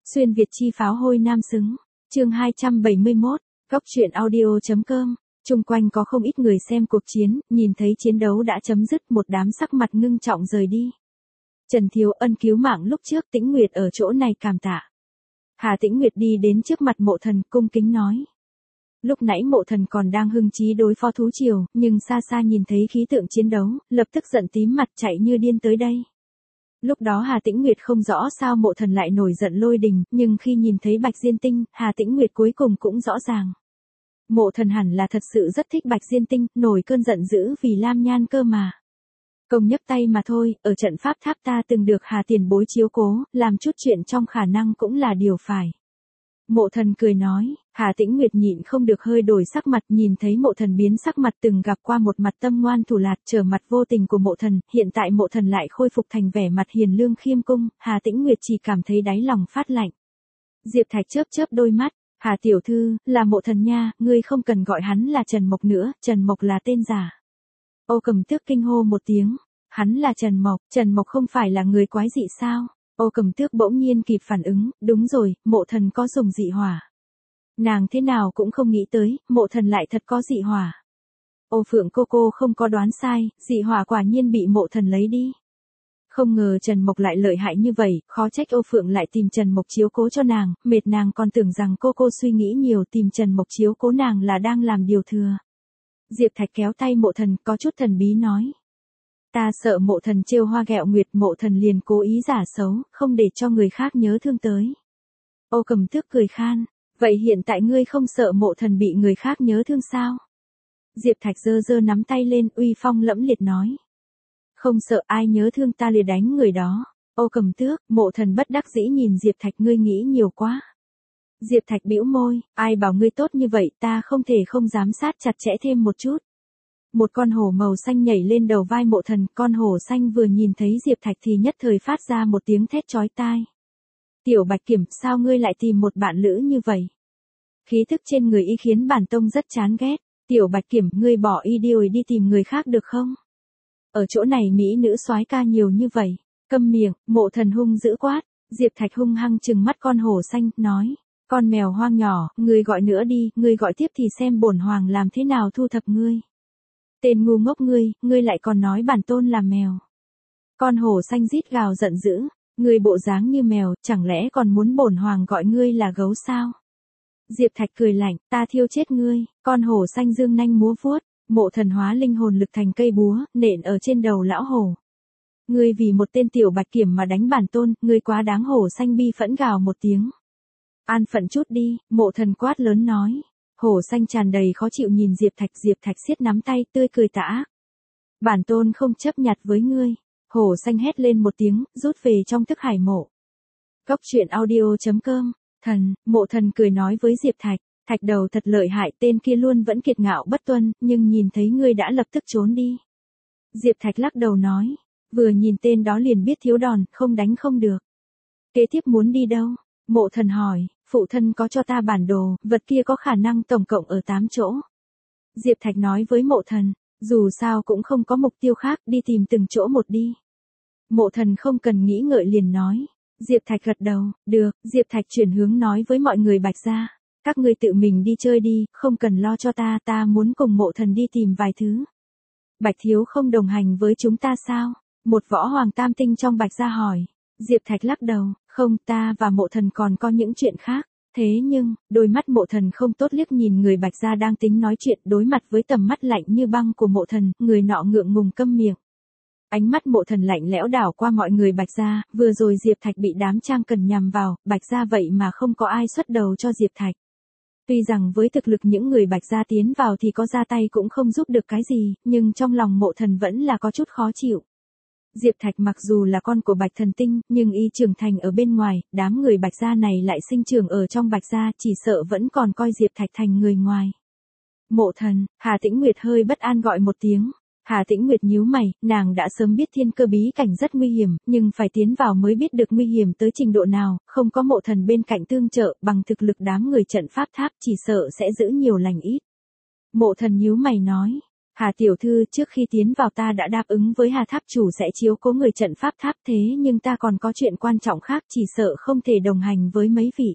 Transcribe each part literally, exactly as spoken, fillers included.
Xuyên Việt chi pháo hôi nam xứng. Chương hai trăm bảy mươi mốt, Góc truyện audio.com. Chung quanh có không ít người xem cuộc chiến, nhìn thấy chiến đấu đã chấm dứt, một đám sắc mặt ngưng trọng rời đi. Trần Thiếu Ân cứu mạng lúc trước, Tĩnh Nguyệt ở chỗ này cảm tạ. Hà Tĩnh Nguyệt đi đến trước mặt Mộ Thần, cung kính nói. Lúc nãy Mộ Thần còn đang hưng trí đối phó thú triều, nhưng xa xa nhìn thấy khí tượng chiến đấu, lập tức giận tím mặt chạy như điên tới đây. Lúc đó Hà Tĩnh Nguyệt không rõ sao Mộ Thần lại nổi giận lôi đình, nhưng khi nhìn thấy Bạch Diên Tinh, Hà Tĩnh Nguyệt cuối cùng cũng rõ ràng. Mộ Thần hẳn là thật sự rất thích Bạch Diên Tinh, nổi cơn giận dữ vì Lam Nhan cơ mà. Công nhấp tay mà thôi, ở trận pháp tháp ta từng được Hà tiền bối chiếu cố, làm chút chuyện trong khả năng cũng là điều phải. Mộ Thần cười nói. Hà Tĩnh Nguyệt nhịn không được hơi đổi sắc mặt, nhìn thấy Mộ Thần biến sắc mặt, từng gặp qua một mặt tâm ngoan thủ lạt trở mặt vô tình của Mộ Thần, hiện tại Mộ Thần lại khôi phục thành vẻ mặt hiền lương khiêm cung, Hà Tĩnh Nguyệt chỉ cảm thấy đáy lòng phát lạnh. Diệp Thạch chớp chớp đôi mắt. Hà tiểu thư, là Mộ Thần nha, ngươi không cần gọi hắn là Trần Mộc nữa, Trần Mộc là tên giả. Ô Cầm Tước kinh hô một tiếng. Hắn là Trần Mộc, Trần Mộc không phải là người quái dị sao? Ô Cầm Tước bỗng nhiên kịp phản ứng, đúng rồi, Mộ Thần có dùng dị hỏa. Nàng thế nào cũng không nghĩ tới, Mộ Thần lại thật có dị hỏa. Ô Phượng cô cô không có đoán sai, dị hỏa quả nhiên bị Mộ Thần lấy đi. Không ngờ Trần Mộc lại lợi hại như vậy, khó trách Ô Phượng lại tìm Trần Mộc chiếu cố cho nàng, mệt nàng còn tưởng rằng cô cô suy nghĩ nhiều, tìm Trần Mộc chiếu cố nàng là đang làm điều thừa. Diệp Thạch kéo tay Mộ Thần, có chút thần bí nói. Ta sợ Mộ Thần trêu hoa ghẹo nguyệt, Mộ Thần liền cố ý giả xấu, không để cho người khác nhớ thương tới. Ô Cầm Tước cười khan. Vậy hiện tại ngươi không sợ Mộ Thần bị người khác nhớ thương sao? Diệp Thạch giơ giơ nắm tay lên, uy phong lẫm liệt nói. Không sợ, ai nhớ thương ta liền đánh người đó. Ô Cầm Tước, Mộ Thần bất đắc dĩ nhìn Diệp Thạch, ngươi nghĩ nhiều quá. Diệp Thạch bĩu môi, ai bảo ngươi tốt như vậy, ta không thể không giám sát chặt chẽ thêm một chút. Một con hổ màu xanh nhảy lên đầu vai Mộ Thần, con hổ xanh vừa nhìn thấy Diệp Thạch thì nhất thời phát ra một tiếng thét chói tai. Tiểu Bạch Kiểm, sao ngươi lại tìm một bạn lữ như vậy? Khí thức trên người y khiến bản tông rất chán ghét. Tiểu Bạch Kiểm, ngươi bỏ y đi rồi đi tìm người khác được không? Ở chỗ này mỹ nữ soái ca nhiều như vậy. Câm miệng, Mộ Thần hung dữ quát. Diệp Thạch hung hăng trừng mắt con hổ xanh, nói. Con mèo hoang nhỏ, ngươi gọi nữa đi, ngươi gọi tiếp thì xem bổn hoàng làm thế nào thu thập ngươi. Tên ngu ngốc ngươi, ngươi lại còn nói bản tôn là mèo. Con hổ xanh rít gào giận dữ. Ngươi bộ dáng như mèo, chẳng lẽ còn muốn bổn hoàng gọi ngươi là gấu sao? Diệp Thạch cười lạnh, ta thiêu chết ngươi, con hổ xanh dương nanh múa vuốt, Mộ Thần hóa linh hồn lực thành cây búa, nện ở trên đầu lão hổ. Ngươi vì một tên tiểu Bạch Kiểm mà đánh bản tôn, ngươi quá đáng. Hổ xanh bi phẫn gào một tiếng. An phận chút đi, Mộ Thần quát lớn nói. Hổ xanh tràn đầy khó chịu nhìn Diệp Thạch, Diệp Thạch siết nắm tay, tươi cười tà ác. Bản tôn không chấp nhặt với ngươi. Hổ xanh hét lên một tiếng, rút về trong thức hải mộ. Góc truyện audio.com. Thần, Mộ Thần cười nói với Diệp Thạch, Thạch đầu thật lợi hại, tên kia luôn vẫn kiệt ngạo bất tuân, nhưng nhìn thấy ngươi đã lập tức trốn đi. Diệp Thạch lắc đầu nói, vừa nhìn tên đó liền biết thiếu đòn, không đánh không được. Kế tiếp muốn đi đâu? Mộ Thần hỏi, phụ thân có cho ta bản đồ, vật kia có khả năng tổng cộng ở tám chỗ. Diệp Thạch nói với Mộ Thần, dù sao cũng không có mục tiêu khác, đi tìm từng chỗ một đi. Mộ Thần không cần nghĩ ngợi liền nói. Diệp Thạch gật đầu, được. Diệp Thạch chuyển hướng nói với mọi người Bạch gia, các ngươi tự mình đi chơi đi, không cần lo cho ta, ta muốn cùng Mộ Thần đi tìm vài thứ. Bạch thiếu không đồng hành với chúng ta sao? Một võ hoàng tam tinh trong Bạch gia hỏi. Diệp Thạch lắc đầu, không, ta và Mộ Thần còn có những chuyện khác. Thế nhưng, đôi mắt Mộ Thần không tốt liếc nhìn người Bạch gia đang tính nói chuyện, đối mặt với tầm mắt lạnh như băng của Mộ Thần, người nọ ngượng ngùng câm miệng. Ánh mắt Mộ Thần lạnh lẽo đảo qua mọi người Bạch gia, vừa rồi Diệp Thạch bị đám Trang Cần nhằm vào, Bạch gia vậy mà không có ai xuất đầu cho Diệp Thạch. Tuy rằng với thực lực những người Bạch gia tiến vào thì có ra tay cũng không giúp được cái gì, nhưng trong lòng Mộ Thần vẫn là có chút khó chịu. Diệp Thạch mặc dù là con của Bạch Thần Tinh, nhưng y trưởng thành ở bên ngoài, đám người Bạch gia này lại sinh trưởng ở trong Bạch gia, chỉ sợ vẫn còn coi Diệp Thạch thành người ngoài. Mộ Thần, Hà Tĩnh Nguyệt hơi bất an gọi một tiếng. Hà Tĩnh Nguyệt nhíu mày, nàng đã sớm biết thiên cơ bí cảnh rất nguy hiểm, nhưng phải tiến vào mới biết được nguy hiểm tới trình độ nào, không có Mộ Thần bên cạnh tương trợ, bằng thực lực đám người trận pháp tháp chỉ sợ sẽ giữ nhiều lành ít. Mộ Thần nhíu mày nói, Hà tiểu thư, trước khi tiến vào ta đã đáp ứng với Hà tháp chủ sẽ chiếu cố người trận pháp tháp, thế nhưng ta còn có chuyện quan trọng khác, chỉ sợ không thể đồng hành với mấy vị.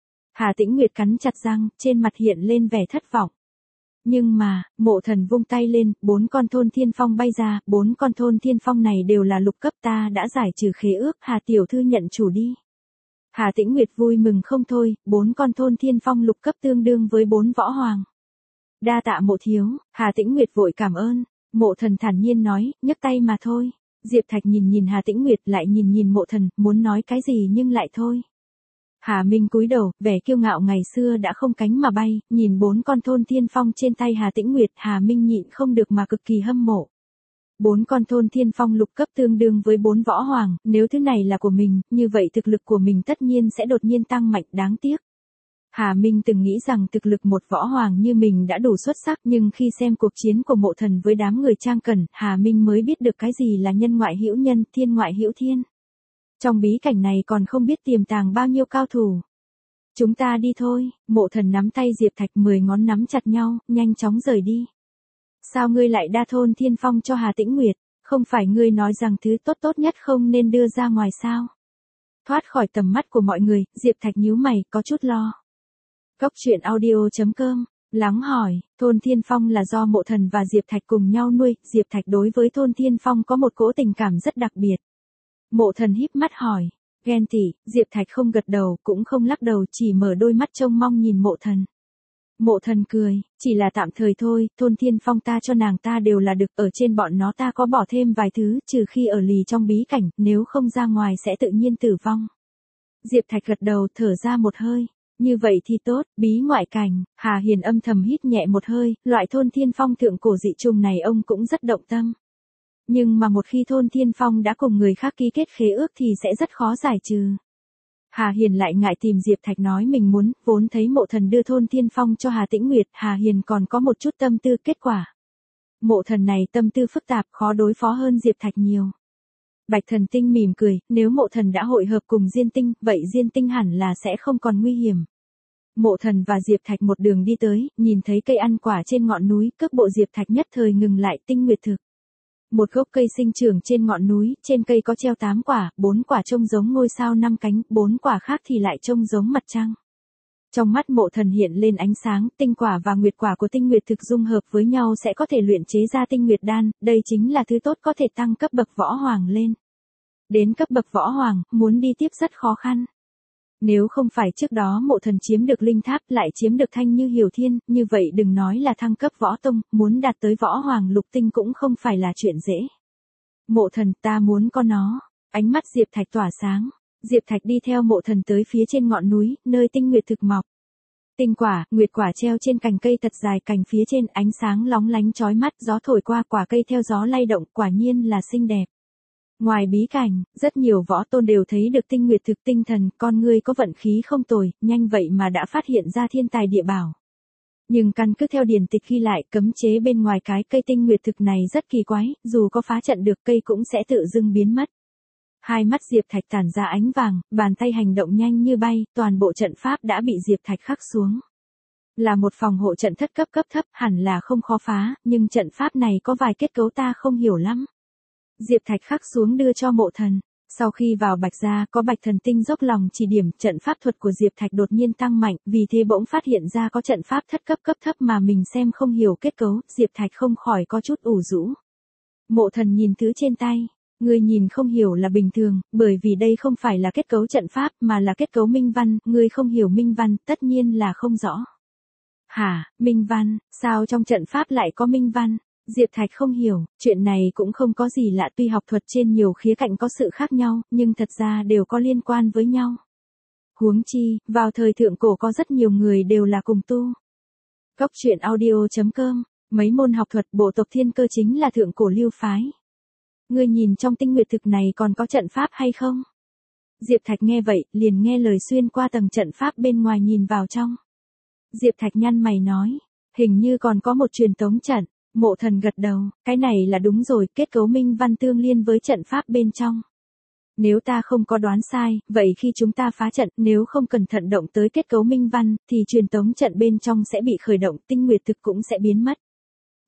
Hà Tĩnh Nguyệt cắn chặt răng, trên mặt hiện lên vẻ thất vọng. Nhưng mà, Mộ Thần vung tay lên, bốn con thôn thiên phong bay ra, bốn con thôn thiên phong này đều là lục cấp, ta đã giải trừ khế ước, Hà tiểu thư nhận chủ đi. Hà Tĩnh Nguyệt vui mừng không thôi, bốn con thôn thiên phong lục cấp tương đương với bốn võ hoàng. Đa tạ Mộ thiếu, Hà Tĩnh Nguyệt vội cảm ơn. Mộ Thần thản nhiên nói, nhấc tay mà thôi. Diệp Thạch nhìn nhìn Hà Tĩnh Nguyệt, lại nhìn nhìn Mộ Thần, muốn nói cái gì nhưng lại thôi. Hà Minh cúi đầu, vẻ kiêu ngạo ngày xưa đã không cánh mà bay, nhìn bốn con thôn thiên phong trên tay Hà Tĩnh Nguyệt, Hà Minh nhịn không được mà cực kỳ hâm mộ. Bốn con thôn thiên phong lục cấp tương đương với bốn võ hoàng, nếu thứ này là của mình, như vậy thực lực của mình tất nhiên sẽ đột nhiên tăng mạnh, đáng tiếc. Hà Minh từng nghĩ rằng thực lực một võ hoàng như mình đã đủ xuất sắc, nhưng khi xem cuộc chiến của Mộ Thần với đám người Trang Cẩn, Hà Minh mới biết được cái gì là nhân ngoại hữu nhân, thiên ngoại hữu thiên. Trong bí cảnh này còn không biết tiềm tàng bao nhiêu cao thủ. Chúng ta đi thôi, Mộ Thần nắm tay Diệp Thạch, mười ngón nắm chặt nhau, nhanh chóng rời đi. Sao ngươi lại đa thôn thiên phong cho Hà Tĩnh Nguyệt, không phải ngươi nói rằng thứ tốt tốt nhất không nên đưa ra ngoài sao? Thoát khỏi tầm mắt của mọi người, Diệp Thạch nhíu mày, có chút lo. Góc truyện audio chấm com, lắng hỏi, thôn thiên phong là do Mộ Thần và Diệp Thạch cùng nhau nuôi, Diệp Thạch đối với thôn thiên phong có một cỗ tình cảm rất đặc biệt. Mộ Thần híp mắt hỏi, ghen tị, Diệp Thạch không gật đầu, cũng không lắc đầu, chỉ mở đôi mắt trông mong nhìn Mộ Thần. Mộ Thần cười, chỉ là tạm thời thôi, thôn thiên phong ta cho nàng ta đều là được, ở trên bọn nó ta có bỏ thêm vài thứ, trừ khi ở lì trong bí cảnh, nếu không ra ngoài sẽ tự nhiên tử vong. Diệp Thạch gật đầu, thở ra một hơi. Như vậy thì tốt, bí ngoại cảnh, Hà Hiền âm thầm hít nhẹ một hơi, loại thôn thiên phong thượng cổ dị trùng này ông cũng rất động tâm. Nhưng mà một khi thôn thiên phong đã cùng người khác ký kết khế ước thì sẽ rất khó giải trừ. Hà Hiền lại ngại tìm Diệp Thạch nói mình muốn, vốn thấy Mộ Thần đưa thôn thiên phong cho Hà Tĩnh Nguyệt, Hà Hiền còn có một chút tâm tư, kết quả. Mộ Thần này tâm tư phức tạp, khó đối phó hơn Diệp Thạch nhiều. Bạch Thần Tinh mỉm cười, nếu Mộ Thần đã hội hợp cùng Diên Tinh, vậy Diên Tinh hẳn là sẽ không còn nguy hiểm. Mộ Thần và Diệp Thạch một đường đi tới, nhìn thấy cây ăn quả trên ngọn núi, cước bộ Diệp Thạch nhất thời ngừng lại, tinh nguyệt thực. Một gốc cây sinh trưởng trên ngọn núi, trên cây có treo tám quả, bốn quả trông giống ngôi sao năm cánh, bốn quả khác thì lại trông giống mặt trăng. Trong mắt Mộ Thần hiện lên ánh sáng, tinh quả và nguyệt quả của tinh nguyệt thực dung hợp với nhau sẽ có thể luyện chế ra tinh nguyệt đan, đây chính là thứ tốt có thể tăng cấp bậc võ hoàng lên. Đến cấp bậc võ hoàng, muốn đi tiếp rất khó khăn. Nếu không phải trước đó Mộ Thần chiếm được linh tháp lại chiếm được thanh như hiểu thiên, như vậy đừng nói là thăng cấp võ tông, muốn đạt tới võ hoàng lục tinh cũng không phải là chuyện dễ. Mộ Thần, ta muốn có nó. Ánh mắt Diệp Thạch tỏa sáng. Diệp Thạch đi theo Mộ Thần tới phía trên ngọn núi, nơi tinh nguyệt thực mọc. Tinh quả, nguyệt quả treo trên cành cây thật dài, cành phía trên ánh sáng lóng lánh chói mắt, gió thổi qua quả cây theo gió lay động, quả nhiên là xinh đẹp. Ngoài bí cảnh, rất nhiều võ tôn đều thấy được tinh nguyệt thực, tinh thần, con ngươi có vận khí không tồi, nhanh vậy mà đã phát hiện ra thiên tài địa bảo. Nhưng căn cứ theo điển tịch ghi lại, cấm chế bên ngoài cái cây tinh nguyệt thực này rất kỳ quái, dù có phá trận được cây cũng sẽ tự dưng biến mất. Hai mắt Diệp Thạch tản ra ánh vàng, bàn tay hành động nhanh như bay, toàn bộ trận pháp đã bị Diệp Thạch khắc xuống. Là một phòng hộ trận thất cấp cấp thấp, hẳn là không khó phá, nhưng trận pháp này có vài kết cấu ta không hiểu lắm. Diệp Thạch khắc xuống đưa cho Mộ Thần. Sau khi vào Bạch gia, có Bạch Thần Tinh dốc lòng chỉ điểm, trận pháp thuật của Diệp Thạch đột nhiên tăng mạnh, vì thế bỗng phát hiện ra có trận pháp thất cấp cấp thấp mà mình xem không hiểu kết cấu, Diệp Thạch không khỏi có chút ủ rũ. Mộ Thần nhìn thứ trên tay, ngươi nhìn không hiểu là bình thường, bởi vì đây không phải là kết cấu trận pháp mà là kết cấu minh văn, ngươi không hiểu minh văn, tất nhiên là không rõ. Hả, minh văn, sao trong trận pháp lại có minh văn? Diệp Thạch không hiểu, chuyện này cũng không có gì lạ, tuy học thuật trên nhiều khía cạnh có sự khác nhau, nhưng thật ra đều có liên quan với nhau. Huống chi, vào thời thượng cổ có rất nhiều người đều là cùng tu. Góc truyện audio chấm com, mấy môn học thuật bộ tộc thiên cơ chính là thượng cổ lưu phái. Ngươi nhìn trong tinh nguyệt thực này còn có trận pháp hay không? Diệp Thạch nghe vậy, liền nghe lời xuyên qua tầng trận pháp bên ngoài nhìn vào trong. Diệp Thạch nhăn mày nói, hình như còn có một truyền tống trận. Mộ Thần gật đầu, cái này là đúng rồi, kết cấu minh văn tương liên với trận pháp bên trong. Nếu ta không có đoán sai, vậy khi chúng ta phá trận, nếu không cẩn thận động tới kết cấu minh văn, thì truyền tống trận bên trong sẽ bị khởi động, tinh nguyệt thực cũng sẽ biến mất.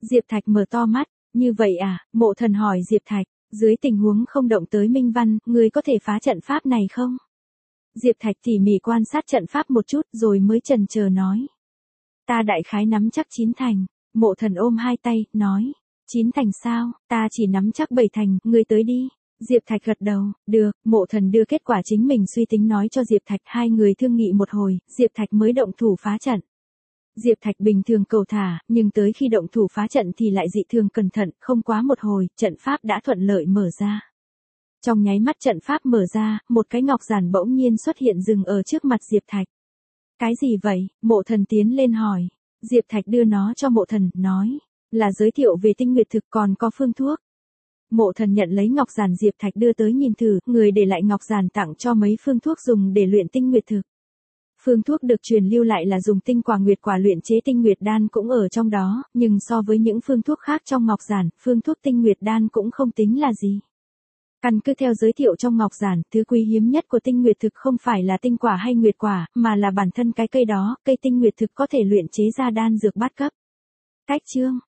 Diệp Thạch mở to mắt, như vậy à, Mộ Thần hỏi Diệp Thạch, dưới tình huống không động tới Minh Văn, người có thể phá trận pháp này không? Diệp Thạch tỉ mỉ quan sát trận pháp một chút rồi mới chần chờ nói. Ta đại khái nắm chắc chín thành, Mộ Thần ôm hai tay, nói, chín thành sao, ta chỉ nắm chắc bảy thành, ngươi tới đi. Diệp Thạch gật đầu, được, Mộ Thần đưa kết quả chính mình suy tính nói cho Diệp Thạch, hai người thương nghị một hồi, Diệp Thạch mới động thủ phá trận. Diệp Thạch bình thường cầu thả, nhưng tới khi động thủ phá trận thì lại dị thường cẩn thận, không quá một hồi, trận pháp đã thuận lợi mở ra. Trong nháy mắt trận pháp mở ra, một cái ngọc giản bỗng nhiên xuất hiện dừng ở trước mặt Diệp Thạch. Cái gì vậy? Mộ Thần tiến lên hỏi. Diệp Thạch đưa nó cho Mộ Thần, nói, là giới thiệu về tinh nguyệt thực còn có phương thuốc. Mộ Thần nhận lấy ngọc giản Diệp Thạch đưa tới nhìn thử, người để lại ngọc giản tặng cho mấy phương thuốc dùng để luyện tinh nguyệt thực. Phương thuốc được truyền lưu lại là dùng tinh quả nguyệt quả luyện chế tinh nguyệt đan cũng ở trong đó, nhưng so với những phương thuốc khác trong ngọc giản, phương thuốc tinh nguyệt đan cũng không tính là gì. Căn cứ theo giới thiệu trong ngọc giản, thứ quý hiếm nhất của tinh nguyệt thực không phải là tinh quả hay nguyệt quả, mà là bản thân cái cây đó, cây tinh nguyệt thực có thể luyện chế ra đan dược bát cấp. Cách chương